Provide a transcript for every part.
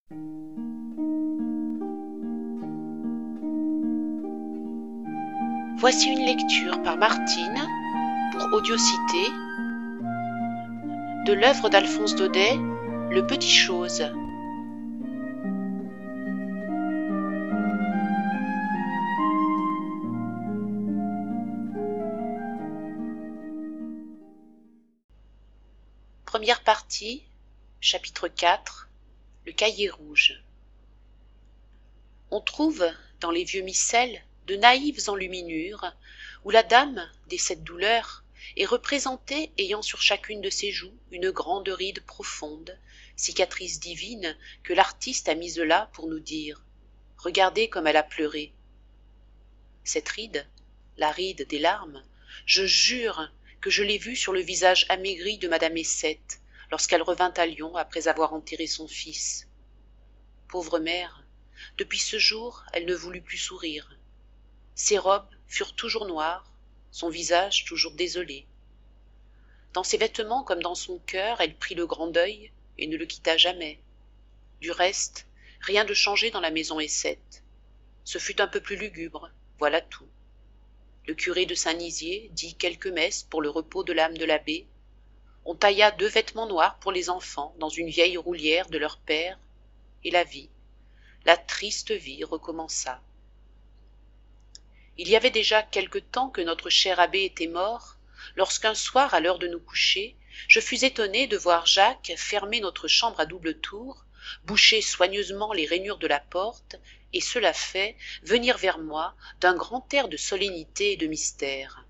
Voici une lecture par Martine pour Audiocité de l'œuvre d'Alphonse Daudet, Le Petit Chose. Première partie, chapitre 4, le cahier rouge. On trouve, dans les vieux missels, de naïves enluminures, où la dame des sept douleurs est représentée ayant sur chacune de ses joues une grande ride profonde, cicatrice divine que l'artiste a mise là pour nous dire « Regardez comme elle a pleuré ». Cette ride, la ride des larmes, je jure que je l'ai vue sur le visage amaigri de madame Essette lorsqu'elle revint à Lyon après avoir enterré son fils. Pauvre mère, depuis ce jour elle ne voulut plus sourire. Ses robes furent toujours noires, son visage toujours désolé. Dans ses vêtements comme dans son cœur, elle prit le grand deuil et ne le quitta jamais. Du reste, rien de changé dans la maison Essette. Ce fut un peu plus lugubre, voilà tout. Le curé de Saint-Nizier dit quelques messes pour le repos de l'âme de l'abbé. On tailla 2 vêtements noirs pour les enfants dans une vieille roulière de leur père, et la vie, la triste vie recommença. Il y avait déjà quelque temps que notre cher abbé était mort, lorsqu'un soir, à l'heure de nous coucher, je fus étonné de voir Jacques fermer notre chambre à double tour, boucher soigneusement les rainures de la porte, et cela fait, venir vers moi d'un grand air de solennité et de mystère.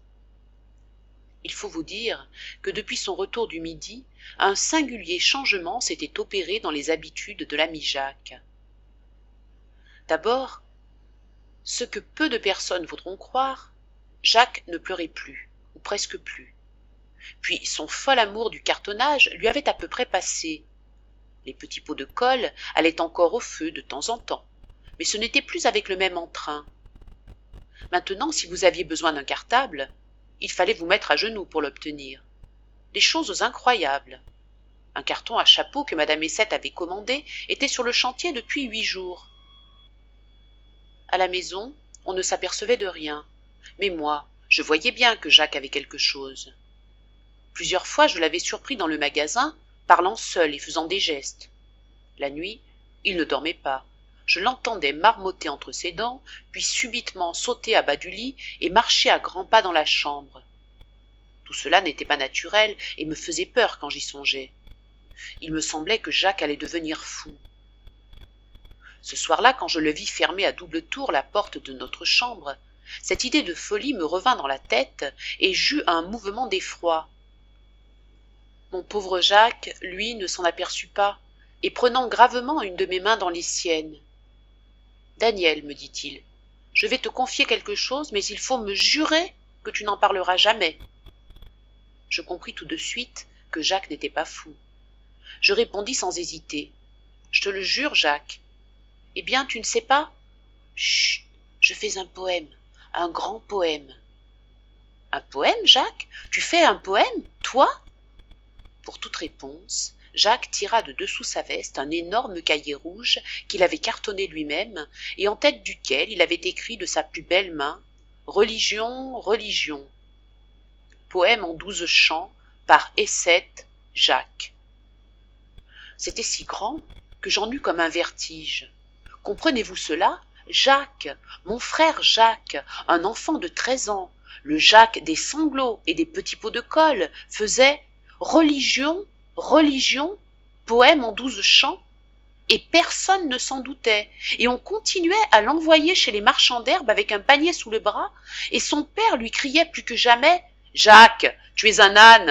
Il faut vous dire que depuis son retour du midi, un singulier changement s'était opéré dans les habitudes de l'ami Jacques. D'abord, ce que peu de personnes voudront croire, Jacques ne pleurait plus, ou presque plus. Puis son fol amour du cartonnage lui avait à peu près passé. Les petits pots de colle allaient encore au feu de temps en temps, mais ce n'était plus avec le même entrain. Maintenant, si vous aviez besoin d'un cartable, il fallait vous mettre à genoux pour l'obtenir. Des choses incroyables. Un carton à chapeau que madame Essette avait commandé était sur le chantier depuis 8 jours. À la maison, on ne s'apercevait de rien, mais moi, je voyais bien que Jacques avait quelque chose. Plusieurs fois, je l'avais surpris dans le magasin, parlant seul et faisant des gestes. La nuit, il ne dormait pas. Je l'entendais marmotter entre ses dents, puis subitement sauter à bas du lit et marcher à grands pas dans la chambre. Tout cela n'était pas naturel et me faisait peur quand j'y songeais. Il me semblait que Jacques allait devenir fou. Ce soir-là, quand je le vis fermer à double tour la porte de notre chambre, cette idée de folie me revint dans la tête et j'eus un mouvement d'effroi. Mon pauvre Jacques, lui, ne s'en aperçut pas, et prenant gravement une de mes mains dans les siennes. « Daniel, me dit-il, je vais te confier quelque chose, mais il faut me jurer que tu n'en parleras jamais. » Je compris tout de suite que Jacques n'était pas fou. Je répondis sans hésiter. « Je te le jure, Jacques. » « Eh bien, tu ne sais pas ? » ?»« Chut, je fais un poème, un grand poème. »« Un poème, Jacques ? Tu fais un poème, toi ?» Pour toute réponse, Jacques tira de dessous sa veste un énorme cahier rouge qu'il avait cartonné lui-même et en tête duquel il avait écrit de sa plus belle main « Religion, religion ». Poème en 12 chants par Essette, Jacques. C'était si grand que j'en eus comme un vertige. Comprenez-vous cela ? Jacques, mon frère Jacques, un enfant de 13 ans, le Jacques des sanglots et des petits pots de colle, faisait « Religion, religion », poème en 12 chants, et personne ne s'en doutait, et on continuait à l'envoyer chez les marchands d'herbes avec un panier sous le bras, et son père lui criait plus que jamais « Jacques, tu es un âne !»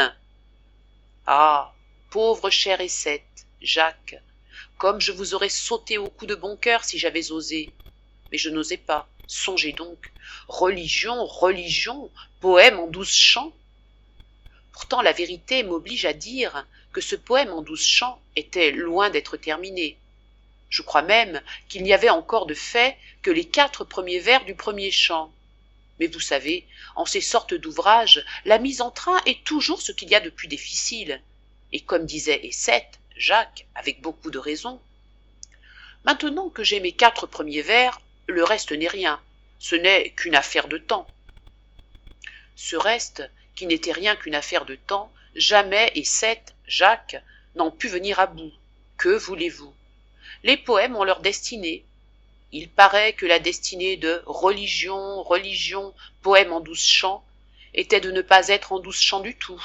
Ah, pauvre cher Essette, Jacques, comme je vous aurais sauté au cou de bon cœur si j'avais osé. Mais je n'osais pas. Songez donc. Religion, religion, poème en 12 chants. Pourtant la vérité m'oblige à dire que ce poème en 12 chants était loin d'être terminé. Je crois même qu'il n'y avait encore de fait que les 4 premiers vers du premier chant. Mais vous savez, en ces sortes d'ouvrages, la mise en train est toujours ce qu'il y a de plus difficile. Et comme disait Essette, Jacques, avec beaucoup de raison, Maintenant que j'ai mes 4 premiers vers, le reste n'est rien, ce n'est qu'une affaire de temps. Ce reste, qui n'était rien qu'une affaire de temps, jamais Ecette, Jacques, n'ont pu venir à bout. Que voulez-vous? Les poèmes ont leur destinée. Il paraît que la destinée de Religion, Religion, poème en 12 chants, était de ne pas être en 12 chants du tout.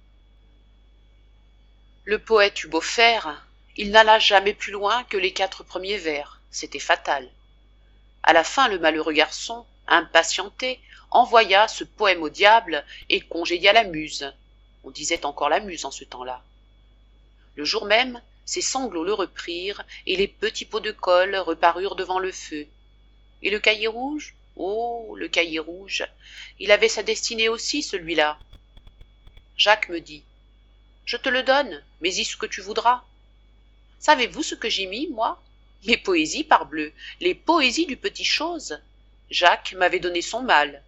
Le poète eut beau faire, il n'alla jamais plus loin que les 4 premiers vers, c'était fatal. À la fin, le malheureux garçon, impatienté, envoya ce poème au diable et congédia la muse. On disait encore la muse en ce temps-là. Le jour même, ses sanglots le reprirent et les petits pots de colle reparurent devant le feu. Et le cahier rouge? Oh, le cahier rouge! Il avait sa destinée aussi, celui-là. Jacques me dit: je te le donne, mais y ce que tu voudras. Savez-vous ce que j'y mis, moi? Mes poésies, parbleu, les poésies du Petit Chose. Jacques m'avait donné son mal.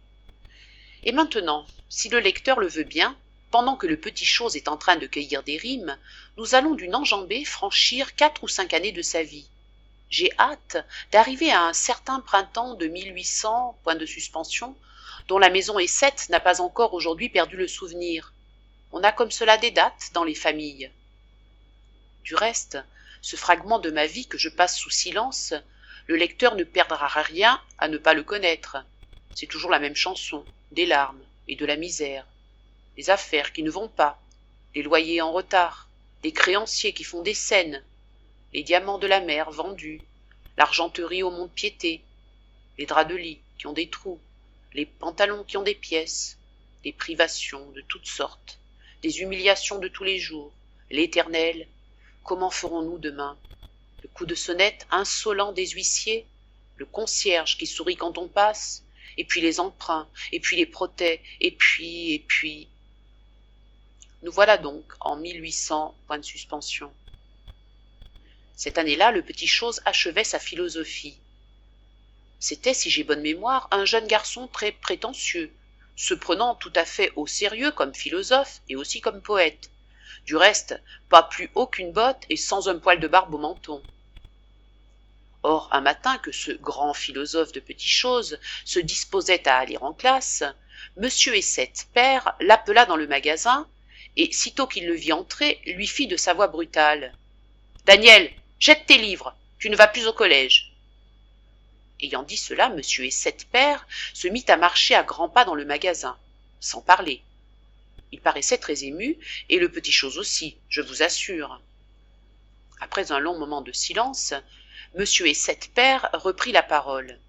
Et maintenant, si le lecteur le veut bien, pendant que le Petit Chose est en train de cueillir des rimes, nous allons d'une enjambée franchir 4 ou 5 années de sa vie. J'ai hâte d'arriver à un certain printemps de 1800, point de suspension, dont la maison Ecette n'a pas encore aujourd'hui perdu le souvenir. On a comme cela des dates dans les familles. Du reste, ce fragment de ma vie que je passe sous silence, le lecteur ne perdra rien à ne pas le connaître. C'est toujours la même chanson, des larmes et de la misère, des affaires qui ne vont pas, les loyers en retard, les créanciers qui font des scènes, les diamants de la mer vendus, l'argenterie au mont-de-piété, les draps de lit qui ont des trous, les pantalons qui ont des pièces, des privations de toutes sortes, des humiliations de tous les jours, l'éternel. Comment ferons-nous demain? Le coup de sonnette insolent des huissiers, le concierge qui sourit quand on passe, et puis les emprunts, et puis les protêts, et puis... Nous voilà donc en 1800, point de suspension. Cette année-là, le Petit Chose achevait sa philosophie. C'était, si j'ai bonne mémoire, un jeune garçon très prétentieux, se prenant tout à fait au sérieux comme philosophe et aussi comme poète. Du reste, pas plus haut qu'une botte et sans un poil de barbe au menton. Or, un matin que ce grand philosophe de Petit Chose se disposait à aller en classe, Monsieur Ecette père l'appela dans le magasin et, sitôt qu'il le vit entrer, lui fit de sa voix brutale: « Daniel, jette tes livres, tu ne vas plus au collège. » Ayant dit cela, Monsieur Ecette père se mit à marcher à grands pas dans le magasin, sans parler. Il paraissait très ému, et le Petit Chose aussi, je vous assure. Après un long moment de silence, Monsieur Ecette père reprit la parole.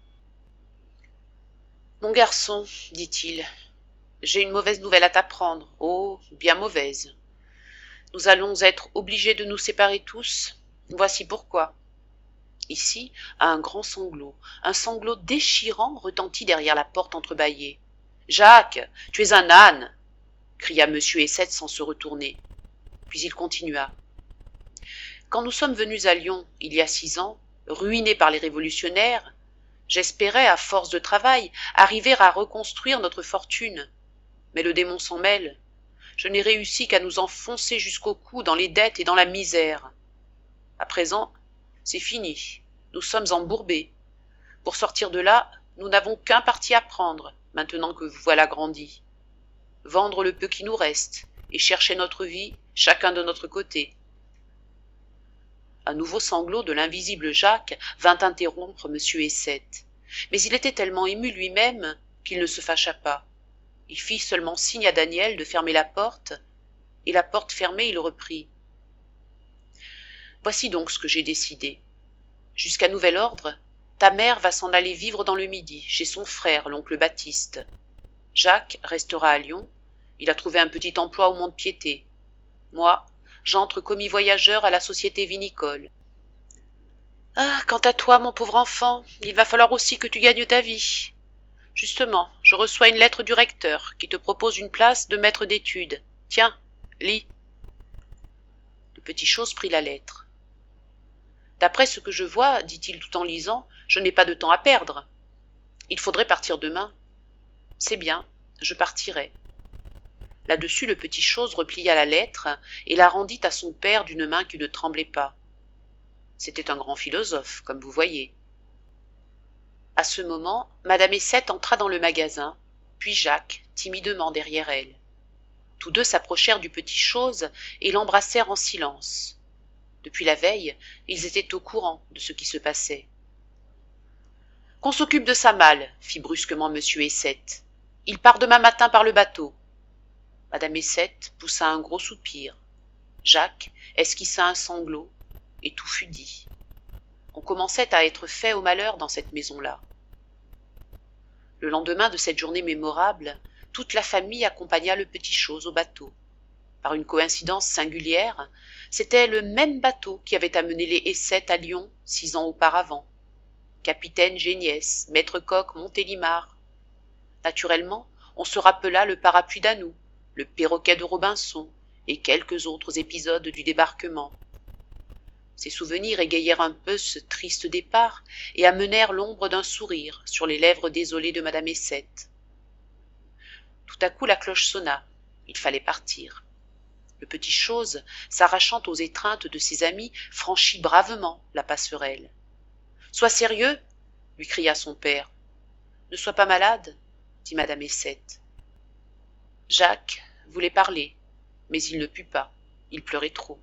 « Mon garçon, dit-il, j'ai une mauvaise nouvelle à t'apprendre, oh, bien mauvaise. Nous allons être obligés de nous séparer tous, voici pourquoi. » Ici, un grand sanglot, un sanglot déchirant retentit derrière la porte entrebâillée. « Jacques, tu es un âne !» cria Monsieur Ecette sans se retourner. Puis il continua. « Quand nous sommes venus à Lyon, il y a 6 ans, ruinés par les révolutionnaires, j'espérais, à force de travail, arriver à reconstruire notre fortune. Mais le démon s'en mêle. Je n'ai réussi qu'à nous enfoncer jusqu'au cou dans les dettes et dans la misère. À présent, c'est fini. Nous sommes embourbés. Pour sortir de là, nous n'avons qu'un parti à prendre, maintenant que vous voilà grandis. Vendre le peu qui nous reste et chercher notre vie, chacun de notre côté. » Un nouveau sanglot de l'invisible Jacques vint interrompre Monsieur Ecette. Mais il était tellement ému lui-même qu'il ne se fâcha pas. Il fit seulement signe à Daniel de fermer la porte, et la porte fermée, il reprit. « Voici donc ce que j'ai décidé. Jusqu'à nouvel ordre, ta mère va s'en aller vivre dans le Midi, chez son frère, l'oncle Baptiste. Jacques restera à Lyon. Il a trouvé un petit emploi au mont-de-piété. Moi, j'entre commis voyageur à la société vinicole. Ah, quant à toi, mon pauvre enfant, il va falloir aussi que tu gagnes ta vie. Justement, je reçois une lettre du recteur qui te propose une place de maître d'études. Tiens, lis. » Le Petit Chose prit la lettre. « D'après ce que je vois, dit-il tout en lisant, je n'ai pas de temps à perdre. Il faudrait partir demain. C'est bien, je partirai. » Là-dessus, le Petit Chose replia la lettre et la rendit à son père d'une main qui ne tremblait pas. C'était un grand philosophe, comme vous voyez. À ce moment, madame Essette entra dans le magasin, puis Jacques, timidement derrière elle. Tous deux s'approchèrent du petit chose et l'embrassèrent en silence. Depuis la veille, ils étaient au courant de ce qui se passait. « Qu'on s'occupe de sa malle, fit brusquement monsieur Essette. Il part demain matin par le bateau. Madame Essette poussa un gros soupir. Jacques esquissa un sanglot, et tout fut dit. On commençait à être fait au malheur dans cette maison-là. Le lendemain de cette journée mémorable, toute la famille accompagna le petit chose au bateau. Par une coïncidence singulière, c'était le même bateau qui avait amené les Essette à Lyon 6 ans auparavant. Capitaine Géniès, maître coq Montélimar. Naturellement, on se rappela le parapluie d'Anou, le perroquet de Robinson et quelques autres épisodes du débarquement. Ces souvenirs égayèrent un peu ce triste départ et amenèrent l'ombre d'un sourire sur les lèvres désolées de madame Essette. Tout à coup la cloche sonna. Il fallait partir. Le petit chose, s'arrachant aux étreintes de ses amis, franchit bravement la passerelle. « Sois sérieux !» lui cria son père. « Ne sois pas malade !» dit madame Essette. Jacques voulait parler, mais il ne put pas. Il pleurait trop.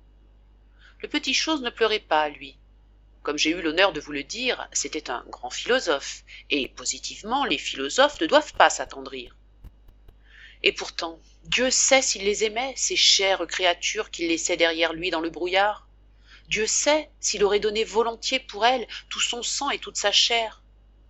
Le petit chose ne pleurait pas, lui. Comme j'ai eu l'honneur de vous le dire, c'était un grand philosophe, et positivement, les philosophes ne doivent pas s'attendrir. Et pourtant, Dieu sait s'il les aimait, ces chères créatures qu'il laissait derrière lui dans le brouillard. Dieu sait s'il aurait donné volontiers pour elles tout son sang et toute sa chair.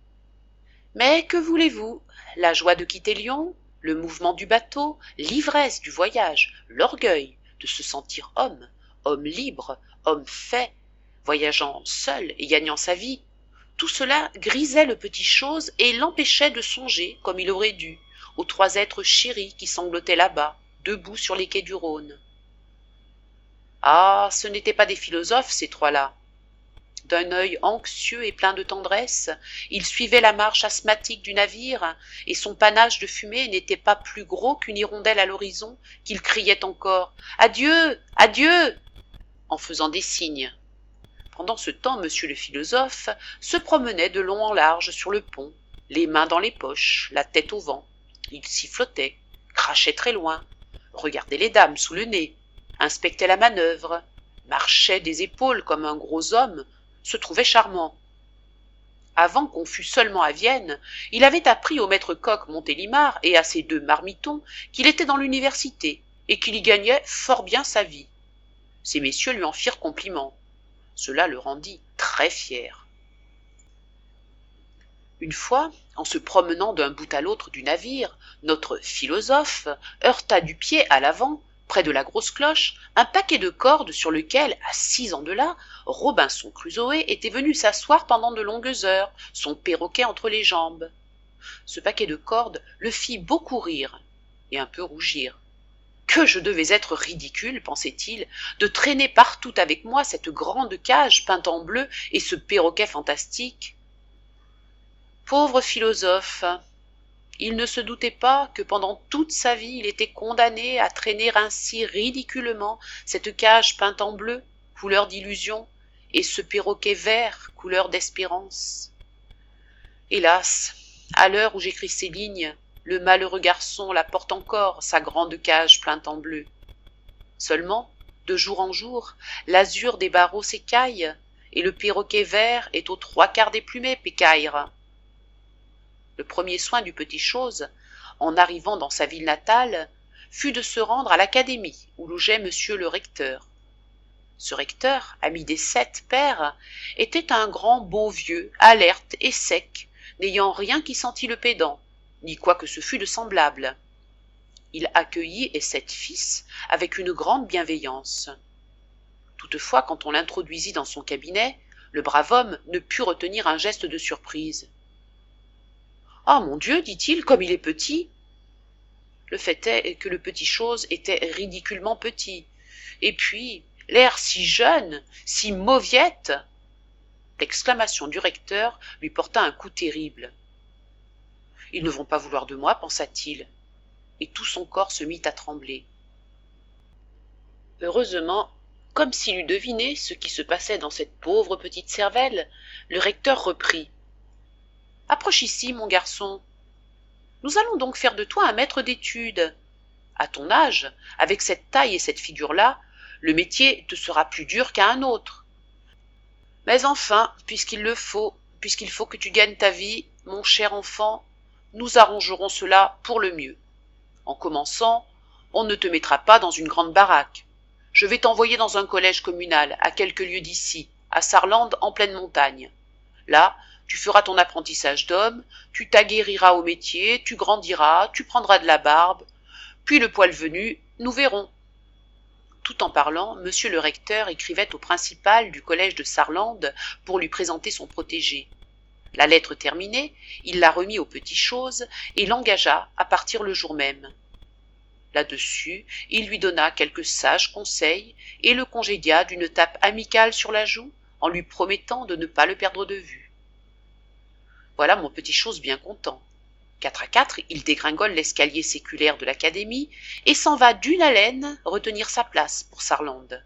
Mais que voulez-vous? La joie de quitter Lyon, le mouvement du bateau, l'ivresse du voyage, l'orgueil de se sentir homme, homme libre, homme fait, voyageant seul et gagnant sa vie, tout cela grisait le petit chose et l'empêchait de songer, comme il aurait dû, aux 3 êtres chéris qui sanglotaient là-bas, debout sur les quais du Rhône. Ah, ce n'étaient pas des philosophes, ces 3-là. D'un œil anxieux et plein de tendresse, il suivait la marche asthmatique du navire, et son panache de fumée n'était pas plus gros qu'une hirondelle à l'horizon, qu'il criait encore « Adieu, adieu !» en faisant des signes. Pendant ce temps, monsieur le philosophe se promenait de long en large sur le pont, les mains dans les poches, la tête au vent. Il sifflotait, crachait très loin, regardait les dames sous le nez, inspectait la manœuvre, marchait des épaules comme un gros homme, se trouvait charmant. Avant qu'on fût seulement à Vienne, il avait appris au maître coq Montélimar et à ses 2 marmitons qu'il était dans l'université et qu'il y gagnait fort bien sa vie. Ces messieurs lui en firent compliment. Cela le rendit très fier. Une fois, en se promenant d'un bout à l'autre du navire, notre philosophe heurta du pied à l'avant, près de la grosse cloche, un paquet de cordes sur lequel, à 6 ans de là, Robinson Crusoé était venu s'asseoir pendant de longues heures, son perroquet entre les jambes. Ce paquet de cordes le fit beaucoup rire et un peu rougir. Que je devais être ridicule, pensait-il, de traîner partout avec moi cette grande cage peinte en bleu et ce perroquet fantastique. Pauvre philosophe! Il ne se doutait pas que pendant toute sa vie il était condamné à traîner ainsi ridiculement cette cage peinte en bleu, couleur d'illusion, et ce perroquet vert, couleur d'espérance. Hélas, à l'heure où j'écris ces lignes, le malheureux garçon la porte encore, sa grande cage peinte en bleu. Seulement, de jour en jour, l'azur des barreaux s'écaille, et le perroquet vert est aux 3/4 déplumé, pécaïre. Le premier soin du petit chose, en arrivant dans sa ville natale, fut de se rendre à l'académie où logeait monsieur le recteur. Ce recteur, ami des 7 pères, était un grand beau vieux, alerte et sec, n'ayant rien qui sentît le pédant, ni quoi que ce fût de semblable. Il accueillit et 7 fils avec une grande bienveillance. Toutefois, quand on l'introduisit dans son cabinet, le brave homme ne put retenir un geste de surprise. « Ah, mon Dieu, dit-il, comme il est petit !» Le fait est que le petit chose était ridiculement petit, et puis l'air si jeune, si mauviette. L'exclamation du recteur lui porta un coup terrible. « Ils ne vont pas vouloir de moi, pensa-t-il, et tout son corps se mit à trembler. Heureusement, Comme s'il eût deviné ce qui se passait dans cette pauvre petite cervelle, le recteur reprit. « Approche ici, mon garçon. Nous allons donc faire de toi un maître d'études. À ton âge, avec cette taille et cette figure-là, le métier te sera plus dur qu'à un autre. Mais enfin, puisqu'il faut que tu gagnes ta vie, mon cher enfant, nous arrangerons cela pour le mieux. En commençant, on ne te mettra pas dans une grande baraque. Je vais t'envoyer dans un collège communal, à quelques lieues d'ici, à Sarlande, en pleine montagne. Là, tu feras ton apprentissage d'homme, tu t'aguerriras au métier, tu grandiras, tu prendras de la barbe, puis le poil venu, nous verrons. » Tout en parlant, monsieur le recteur écrivait au principal du collège de Sarlande pour lui présenter son protégé. La lettre terminée, il la remit au petit chose et l'engagea à partir le jour même. Là-dessus, il lui donna quelques sages conseils et le congédia d'une tape amicale sur la joue en lui promettant de ne pas le perdre de vue. Voilà mon petit chose bien content. 4 à 4, il dégringole l'escalier séculaire de l'académie et s'en va d'une haleine retenir sa place pour Sarlande.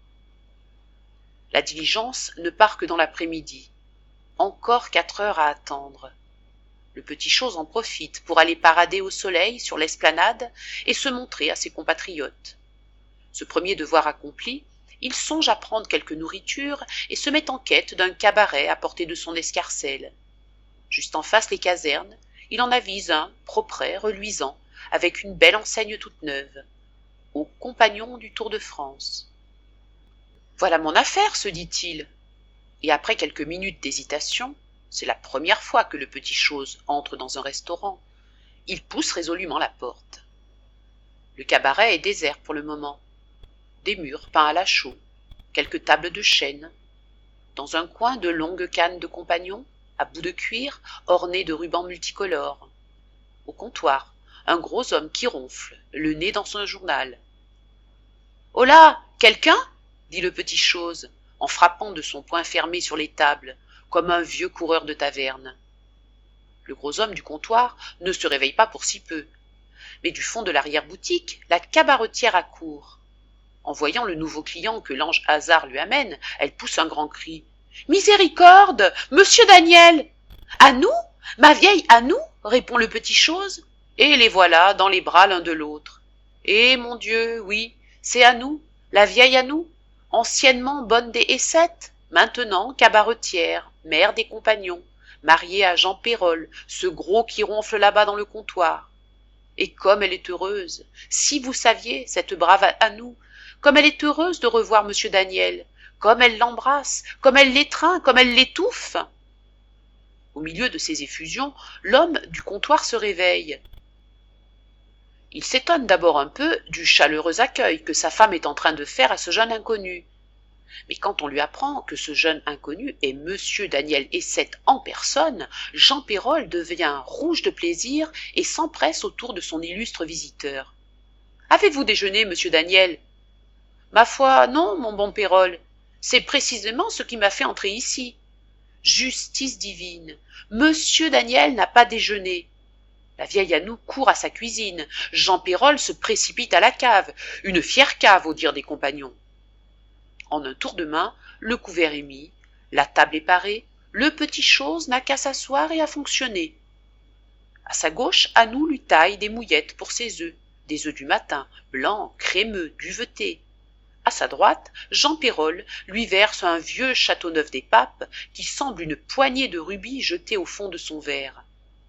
La diligence ne part que dans l'après-midi. Encore 4 heures à attendre. Le petit chose en profite pour aller parader au soleil sur l'esplanade et se montrer à ses compatriotes. Ce premier devoir accompli, il songe à prendre quelque nourriture et se met en quête d'un cabaret à portée de son escarcelle. Juste en face les casernes, il en avise un, propret, reluisant, avec une belle enseigne toute neuve. Aux compagnons du Tour de France. Voilà mon affaire, se dit-il. Et après quelques minutes d'hésitation, c'est la première fois que le petit chose entre dans un restaurant, il pousse résolument la porte. Le cabaret est désert pour le moment. Des murs peints à la chaux, quelques tables de chêne. Dans un coin, de longues cannes de compagnons, à bout de cuir, ornées de rubans multicolores. Au comptoir, un gros homme qui ronfle, le nez dans son journal. « Holà, quelqu'un » dit le petit chose, en frappant de son poing fermé sur les tables, comme un vieux coureur de taverne. Le gros homme du comptoir ne se réveille pas pour si peu, mais du fond de l'arrière-boutique, la cabaretière accourt. En voyant le nouveau client que l'ange hasard lui amène, elle pousse un grand cri. « Miséricorde, monsieur Daniel !»« À nous, ma vieille, à nous !» répond le petit chose, et les voilà dans les bras l'un de l'autre. « Eh, mon Dieu, oui, c'est à nous, la vieille à nous, anciennement bonne des Essettes, maintenant cabaretière, mère des compagnons, mariée à Jean Pérol, ce gros qui ronfle là-bas dans le comptoir. Et comme elle est heureuse, si vous saviez, cette brave à nous, comme elle est heureuse de revoir monsieur Daniel, comme elle l'embrasse, comme elle l'étreint, comme elle l'étouffe. » Au milieu de ces effusions, l'homme du comptoir se réveille. Il s'étonne d'abord un peu du chaleureux accueil que sa femme est en train de faire à ce jeune inconnu. Mais quand on lui apprend que ce jeune inconnu est monsieur Daniel Essette en personne, Jean Pérol devient rouge de plaisir et s'empresse autour de son illustre visiteur. « Avez-vous déjeuné, monsieur Daniel ?»« Ma foi, non, mon bon Pérol. C'est précisément ce qui m'a fait entrer ici. » Justice divine, monsieur Daniel n'a pas déjeuné. La vieille Anou court à sa cuisine, Jean Pérol se précipite à la cave, une fière cave au dire des compagnons. En un tour de main, le couvert est mis, la table est parée, le petit chose n'a qu'à s'asseoir et à fonctionner. À sa gauche, Anou lui taille des mouillettes pour ses œufs, des œufs du matin, blancs, crémeux, duvetés. À sa droite, Jean Pérol lui verse un vieux Châteauneuf des Papes qui semble une poignée de rubis jetés au fond de son verre.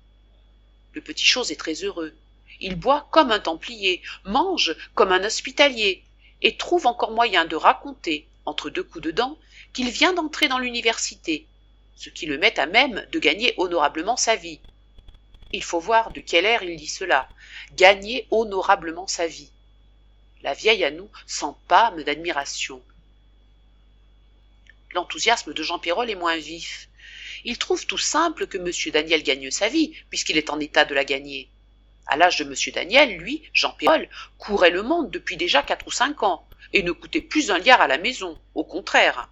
Le petit chose est très heureux. Il boit comme un templier, mange comme un hospitalier, et trouve encore moyen de raconter, entre deux coups de dents, qu'il vient d'entrer dans l'université, ce qui le met à même de gagner honorablement sa vie. Il faut voir de quel air il dit cela, gagner honorablement sa vie. La vieille Anou s'empâme d'admiration. L'enthousiasme de Jean Pérol est moins vif. Il trouve tout simple que monsieur Daniel gagne sa vie, puisqu'il est en état de la gagner. À l'âge de monsieur Daniel, lui, Jean Pérol, courait le monde depuis déjà 4 ou 5 ans, et ne coûtait plus un liard à la maison, au contraire.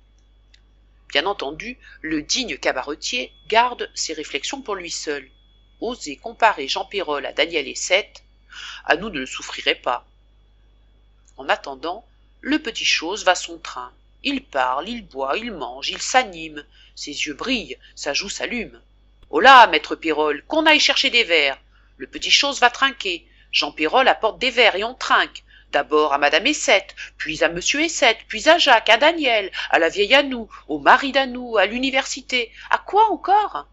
Bien entendu, le digne cabaretier garde ses réflexions pour lui seul. Oser comparer Jean Pérol à Daniel Essette, Anou ne le souffrirait pas. En attendant, Le petit chose va son train. Il parle, il boit, il mange, il s'anime. Ses yeux brillent, sa joue s'allume. Holà, maître Pérole, qu'on aille chercher des verres. Le petit chose va trinquer. Jean Pérole apporte des verres et on trinque. D'abord à madame Essette, puis à monsieur Essette, puis à Jacques, à Daniel, à la vieille Anou, au mari d'Anou, à l'université. À quoi encore?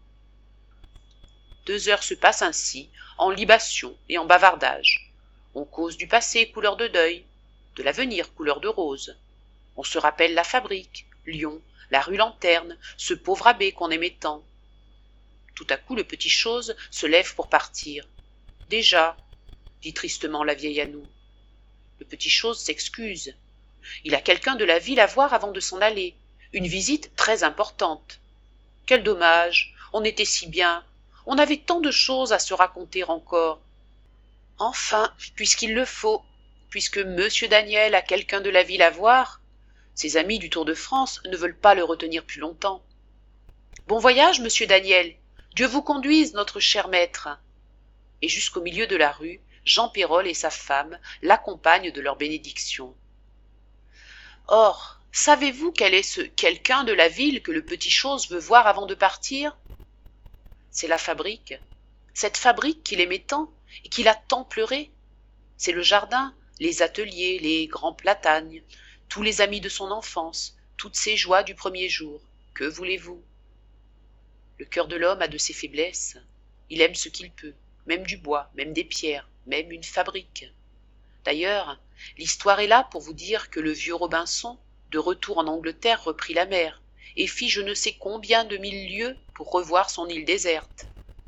2 heures se passent ainsi, en libations et en bavardages. On cause du passé couleur de deuil, de l'avenir couleur de rose. On se rappelle la fabrique, Lyon, la rue Lanterne, ce pauvre abbé qu'on aimait tant. Tout à coup le petit chose se lève pour partir. Déjà, dit tristement la vieille Anou. Le petit chose s'excuse. Il a quelqu'un de la ville à voir avant de s'en aller, une visite très importante. Quel dommage, on était si bien, on avait tant de choses à se raconter encore. Enfin, puisqu'il le faut, puisque monsieur Daniel a quelqu'un de la ville à voir, ses amis du Tour de France ne veulent pas le retenir plus longtemps. Bon voyage, monsieur Daniel, Dieu vous conduise, notre cher maître. Et jusqu'au milieu de la rue, Jean Pérole et sa femme l'accompagnent de leur bénédiction. Or, savez-vous quel est ce quelqu'un de la ville que le petit chose veut voir avant de partir? C'est la fabrique, cette fabrique qu'il aimait tant et qu'il a tant pleuré. C'est le jardin, les ateliers, les grands platanes, tous les amis de son enfance, toutes ses joies du premier jour. Que voulez-vous? Le cœur de l'homme a de ses faiblesses. Il aime ce qu'il peut, même du bois, même des pierres, même une fabrique. D'ailleurs, l'histoire est là pour vous dire que le vieux Robinson, de retour en Angleterre, reprit la mer, et fit je ne sais combien de 1000 lieues pour revoir son île déserte.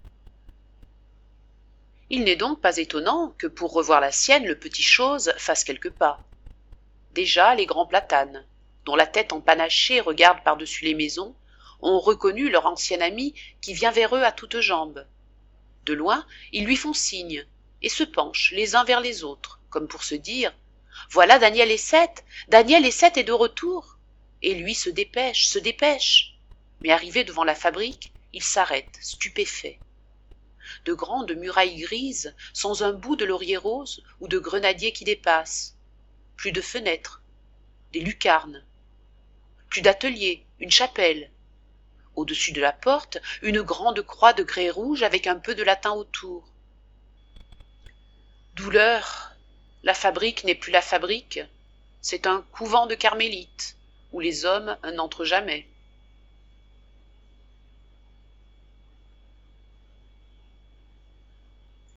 Il n'est donc pas étonnant que pour revoir la sienne, le petit chose fasse quelques pas. Déjà les grands platanes, dont la tête empanachée regarde par-dessus les maisons, ont reconnu leur ancien ami qui vient vers eux à toutes jambes. De loin, ils lui font signe, et se penchent les uns vers les autres, comme pour se dire « Voilà Daniel Essette est de retour !» Et lui se dépêche. Mais arrivé devant la fabrique, il s'arrête, stupéfait. De grandes murailles grises, sans un bout de laurier rose ou de grenadier qui dépasse. Plus de fenêtres, des lucarnes. Plus d'atelier, une chapelle. Au-dessus de la porte, une grande croix de grès rouge avec un peu de latin autour. Douleur, la fabrique n'est plus la fabrique, c'est un couvent de carmélites, où les hommes n'entrent jamais.